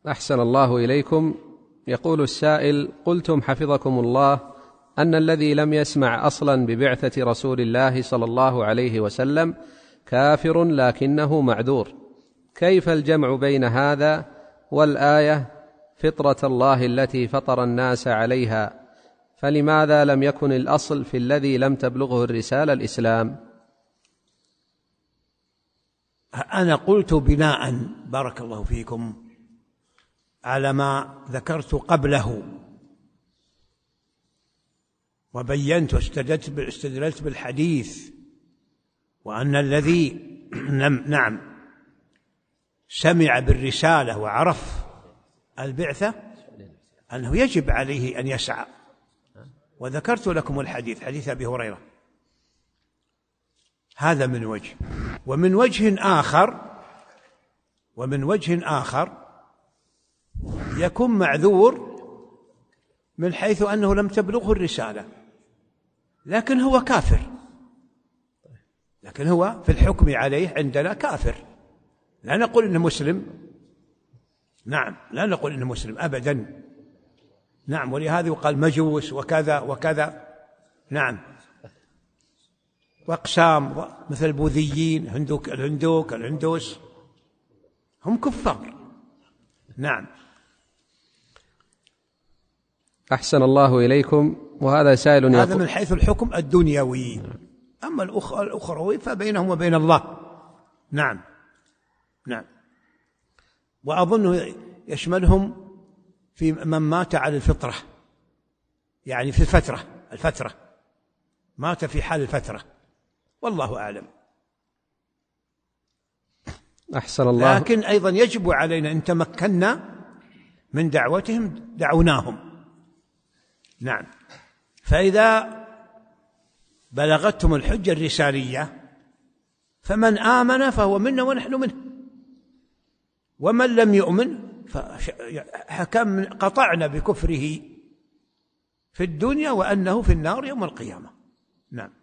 أحسن الله إليكم. يقول السائل: قلتم حفظكم الله أن الذي لم يسمع أصلا ببعثة رسول الله صلى الله عليه وسلم كافر لكنه معذور، كيف الجمع بين هذا والآية فطرة الله التي فطر الناس عليها؟ فلماذا لم يكن الأصل في الذي لم تبلغه الرسالة الإسلام؟ أنا قلت بناء بارك الله فيكم على ما ذكرت قبله، وبينت واستدللت بالحديث، وأن الذي سمع بالرسالة وعرف البعثة أنه يجب عليه أن يسعى، وذكرت لكم الحديث، حديث أبي هريرة. هذا من وجه. ومن وجه آخر يكون معذور من حيث أنه لم تبلغه الرسالة، لكن هو كافر، لكن هو في الحكم عليه عندنا كافر، لا نقول إنه مسلم، لا نقول إنه مسلم أبدا، ولهذا يقال مجوس وكذا وكذا، وأقسام مثل البوذيين، الهندوس هم كفار. أحسن الله إليكم. وهذا سائل هذا من حيث الحكم الدنيوي، أما الأخروي فبينهم وبين الله. نعم. وأظنه يشملهم في من مات على الفطرة، يعني في الفترة مات في حال الفترة، والله أعلم. أحسن الله. لكن أيضا يجب علينا إن تمكنا من دعوتهم دعوناهم. فإذا بلغتهم الحجة الرسالية فمن آمن فهو منا ونحن منه، ومن لم يؤمن فحكم قطعنا بكفره في الدنيا وأنه في النار يوم القيامة.